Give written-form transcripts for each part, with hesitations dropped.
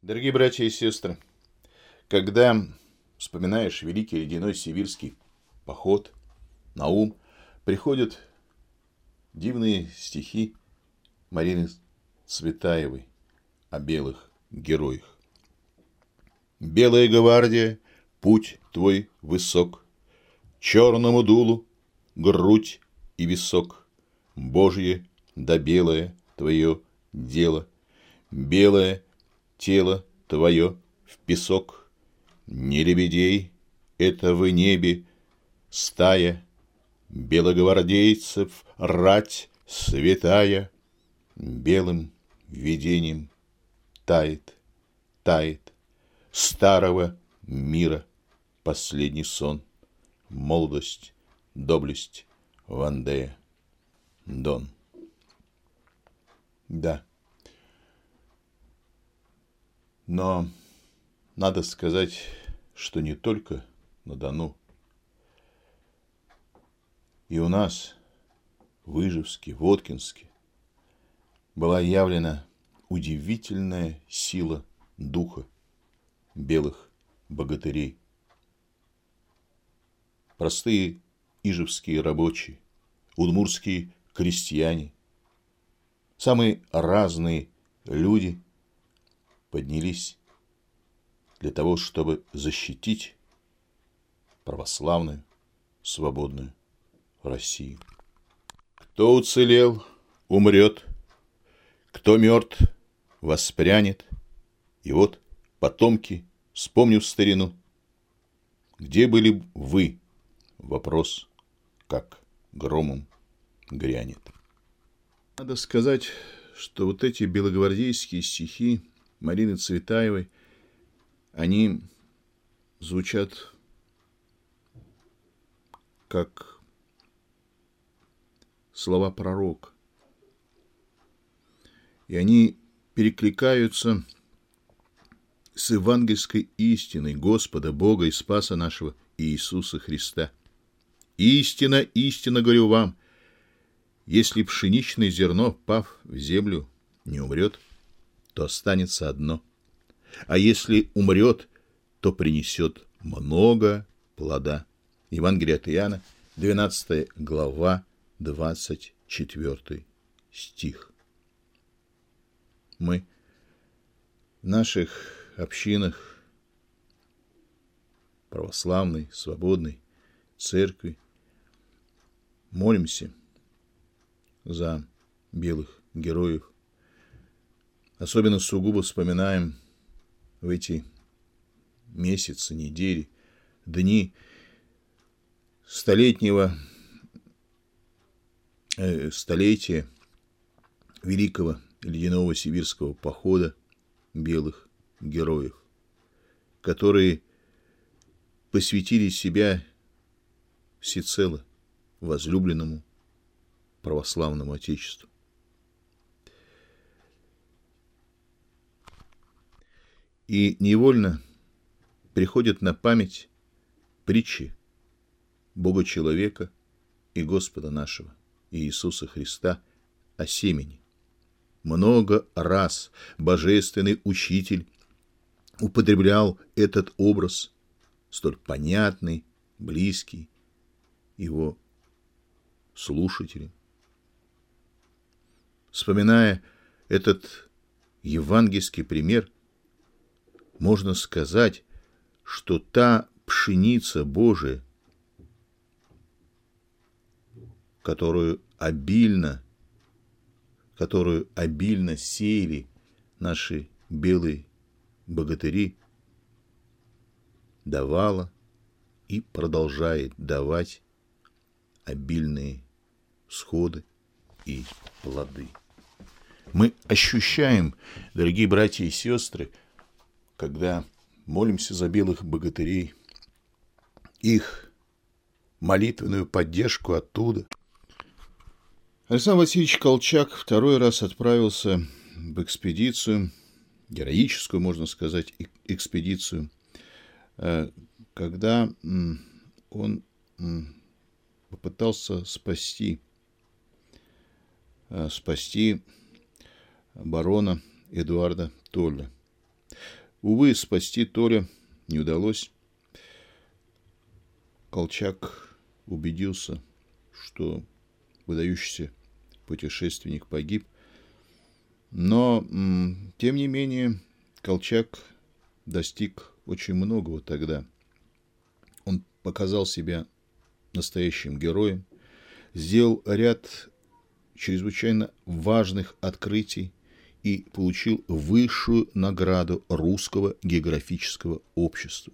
Дорогие братья и сестры, когда вспоминаешь великий ледяной сибирский поход, на ум приходят дивные стихи Марины Цветаевой о белых героях. Белая гвардия, путь твой высок, черному дулу грудь и висок, Божье да белое твое дело, белое тело твое в песок. Не лебедей, это в небе стая белогвардейцев, рать святая, белым видением тает, тает старого мира последний сон, молодость, доблесть Вандея Дон. Да. Но надо сказать, что не только на Дону. И у нас, в Ижевске, в Воткинске, была явлена удивительная сила духа белых богатырей. Простые ижевские рабочие, удмуртские крестьяне, самые разные люди поднялись для того, чтобы защитить православную, свободную Россию. Кто уцелел, умрет, кто мертв, воспрянет. И вот потомки, вспомнив старину, где были вы? Вопрос, как громом грянет. Надо сказать, что вот эти белогвардейские стихи Марины Цветаевой, они звучат как слова пророка. И они перекликаются с евангельской истиной Господа, Бога и Спаса нашего Иисуса Христа. Истина, истинно говорю вам, если пшеничное зерно, пав в землю, не умрет, то останется одно, а если умрет, то принесет много плода. Евангелие от Иоанна, 12 глава, 24 стих. Мы в наших общинах православной, свободной церкви молимся за белых героев. Особенно сугубо вспоминаем в эти месяцы, недели, дни столетия великого ледяного сибирского похода белых героев, которые посвятили себя всецело возлюбленному православному Отечеству. И невольно приходят на память притчи Бога-человека и Господа нашего Иисуса Христа о семени. Много раз божественный учитель употреблял этот образ, столь понятный, близкий его слушателям. Вспоминая этот евангельский пример, можно сказать, что та пшеница Божия, которую обильно сеяли наши белые богатыри, давала и продолжает давать обильные всходы и плоды. Мы ощущаем, дорогие братья и сестры, когда молимся за белых богатырей, их молитвенную поддержку оттуда. Александр Васильевич Колчак второй раз отправился в экспедицию, героическую, можно сказать, экспедицию, когда он попытался спасти барона Эдуарда Толля. Увы, спасти Толя не удалось. Колчак убедился, что выдающийся путешественник погиб. Но, тем не менее, Колчак достиг очень многого тогда. Он показал себя настоящим героем, сделал ряд чрезвычайно важных открытий и получил высшую награду Русского географического общества.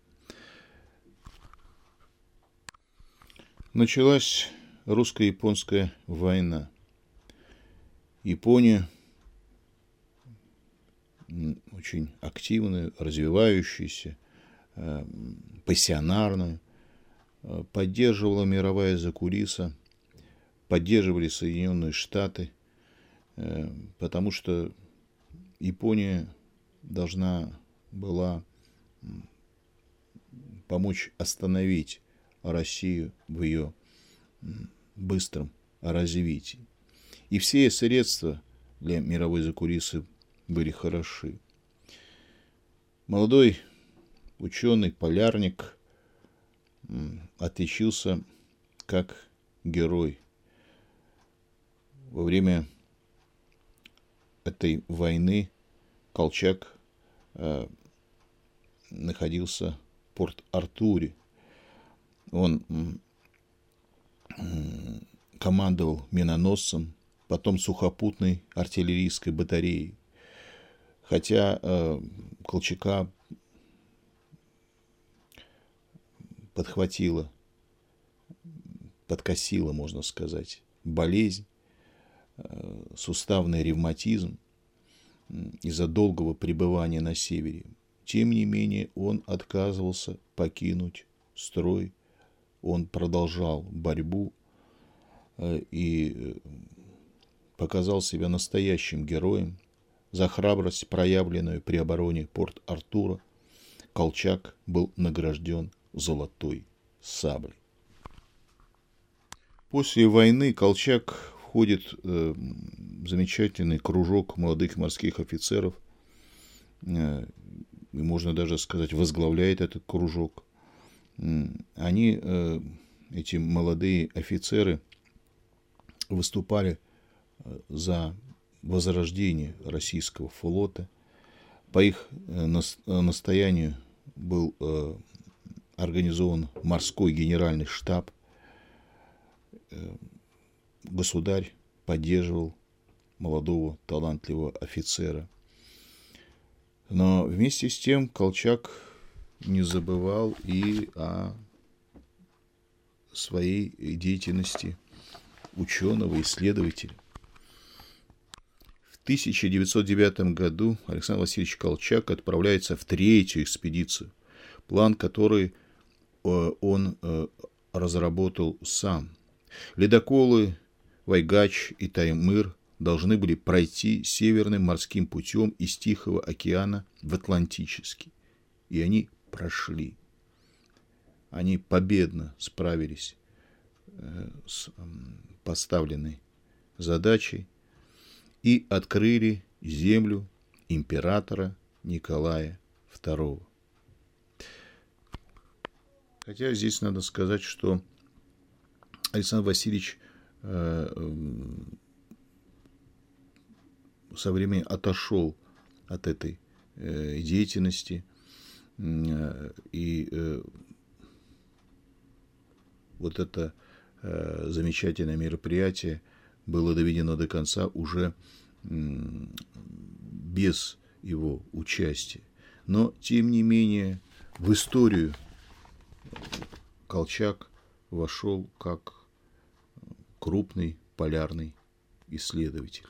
Началась русско-японская война. Япония, очень активную, развивающуюся, пассионарную, поддерживала мировая закулиса, поддерживали Соединенные Штаты, потому что Япония должна была помочь остановить Россию в ее быстром развитии. И все средства для мировой закулисы были хороши. Молодой ученый, полярник, отличился как герой. Во время этой войны Колчак находился в Порт-Артуре. Он командовал миноносцем, потом сухопутной артиллерийской батареей. Хотя Колчака подкосила, можно сказать, болезнь, суставный ревматизм из-за долгого пребывания на севере. Тем не менее, он отказывался покинуть строй, он продолжал борьбу и показал себя настоящим героем. За храбрость, проявленную при обороне Порт-Артура, Колчак был награжден золотой саблей. После войны Колчак входит в замечательный кружок молодых морских офицеров, и, можно даже сказать, возглавляет этот кружок. Они, эти молодые офицеры, выступали за возрождение российского флота. По их настоянию был организован морской генеральный штаб. Государь поддерживал молодого талантливого офицера. Но вместе с тем Колчак не забывал и о своей деятельности ученого, исследователя. В 1909 году Александр Васильевич Колчак отправляется в третью экспедицию, план которой он разработал сам. Ледоколы Вайгач и Таймыр должны были пройти северным морским путем из Тихого океана в Атлантический. И они прошли. Они победно справились с поставленной задачей и открыли землю императора Николая II. Хотя здесь надо сказать, что Александр Васильевич со временем отошел от этой деятельности, и вот это замечательное мероприятие было доведено до конца уже без его участия. Но, тем не менее, в историю Колчак вошел как крупный полярный исследователь.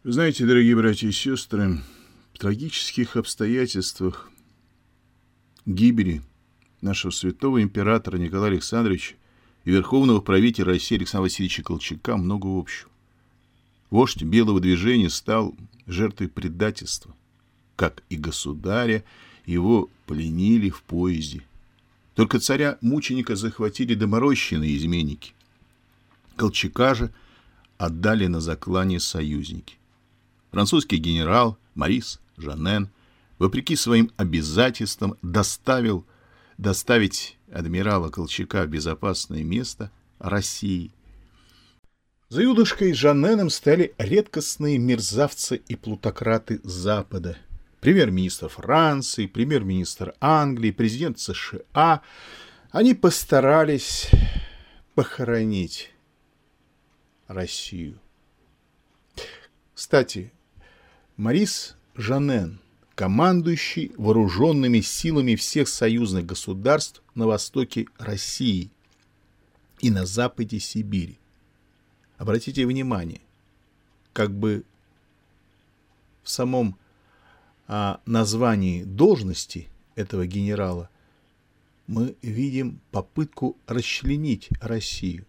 Вы знаете, дорогие братья и сестры, в трагических обстоятельствах гибели нашего святого императора Николая Александровича и верховного правителя России Александра Васильевича Колчака много общего. Вождь Белого движения стал жертвой предательства, как и государя, его пленили в поезде. Только царя-мученика захватили доморощенные изменники. Колчака же отдали на заклание союзники. Французский генерал Марис Жанен, вопреки своим обязательствам, доставить адмирала Колчака в безопасное место России. За Юдушкой Жаненом стояли редкостные мерзавцы и плутократы Запада. Премьер-министр Франции, премьер-министр Англии, президент США. Они постарались похоронить Россию. Кстати, Марис Жанен, командующий вооруженными силами всех союзных государств на востоке России и на западе Сибири. Обратите внимание, как бы в самом названии должности этого генерала мы видим попытку расчленить Россию.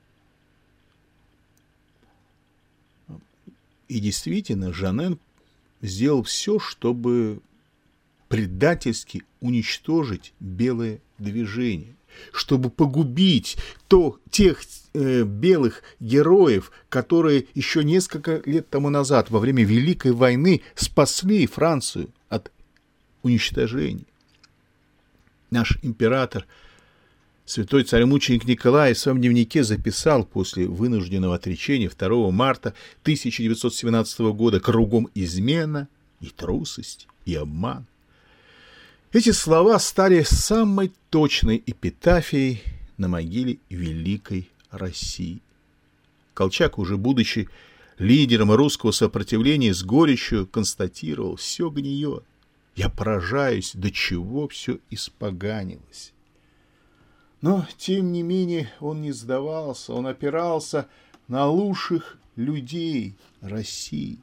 И действительно, Жанен сделал все, чтобы предательски уничтожить белое движение, чтобы погубить тех белых героев, которые еще несколько лет тому назад, во время Великой войны, спасли Францию от уничтожения. Наш император, святой царь-мученик Николай, в своем дневнике записал после вынужденного отречения 2 марта 1917 года: «Кругом измена и трусость, и обман». Эти слова стали самой точной эпитафией на могиле великой России. Колчак, уже будучи лидером русского сопротивления, с горечью констатировал: «Все гниет. Я поражаюсь, до чего все испоганилось». Но, тем не менее, он не сдавался, он опирался на лучших людей России.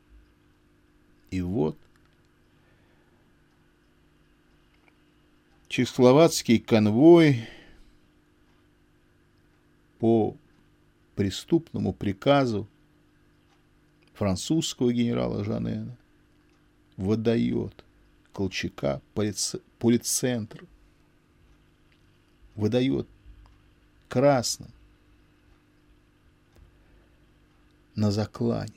И вот чехословацкий конвой по преступному приказу французского генерала Жанена выдает Колчака полицентру, выдает красным на заклане.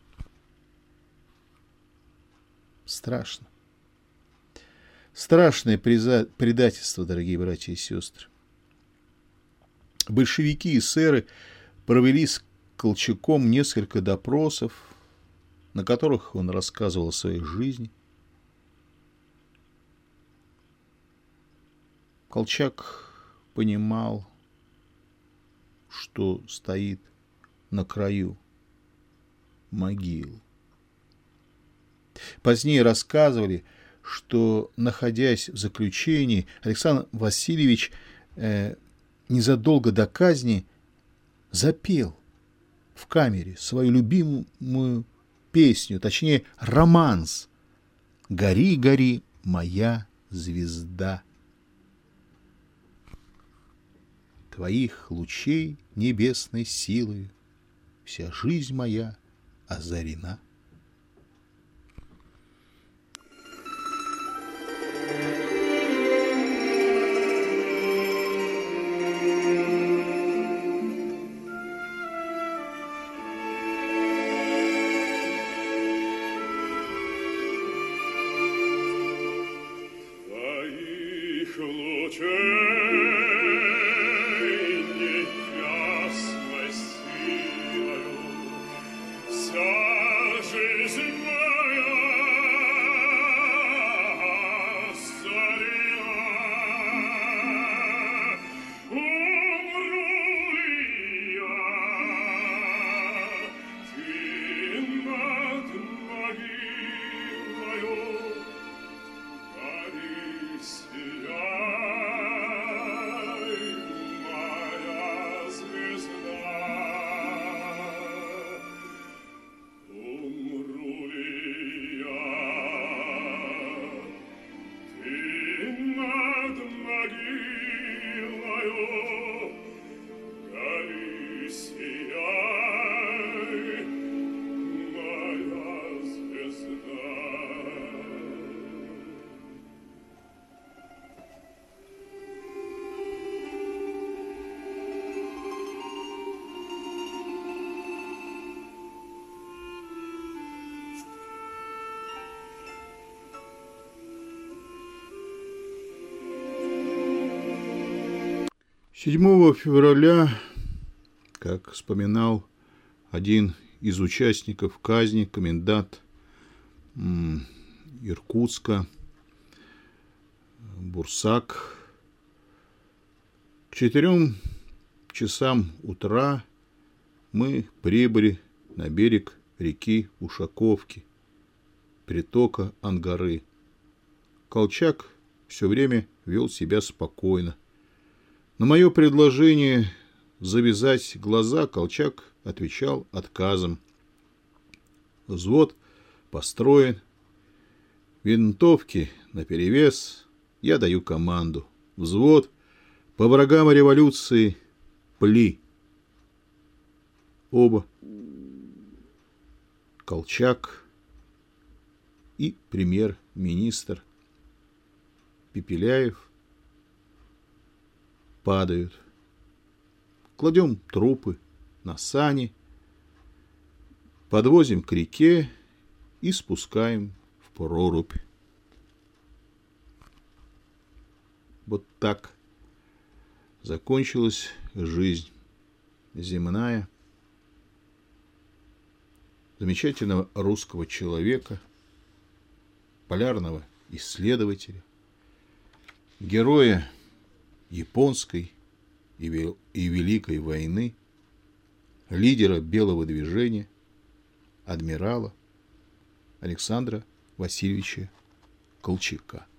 Страшно. Страшное предательство, дорогие братья и сестры. Большевики и эсеры провели с Колчаком несколько допросов, на которых он рассказывал о своей жизни. Колчак понимал, что стоит на краю могилы. Позднее рассказывали, что, находясь в заключении, Александр Васильевич незадолго до казни запел в камере свою любимую песню, точнее романс «Гори, гори, моя звезда». Твоих лучей небесной силою вся жизнь моя озарена. Вся 7 февраля, как вспоминал один из участников казни, комендант Иркутска Бурсак, к 4 часам утра мы прибыли на берег реки Ушаковки, притока Ангары. Колчак все время вел себя спокойно. На мое предложение завязать глаза Колчак отвечал отказом. Взвод построен, винтовки наперевес, я даю команду. Взвод по врагам революции пли. Оба, Колчак и премьер-министр Пепеляев, падают. Кладем трупы на сани, подвозим к реке и спускаем в прорубь. Вот так закончилась жизнь земная замечательного русского человека, полярного исследователя, героя Японской и Великой войны, лидера белого движения, адмирала Александра Васильевича Колчака.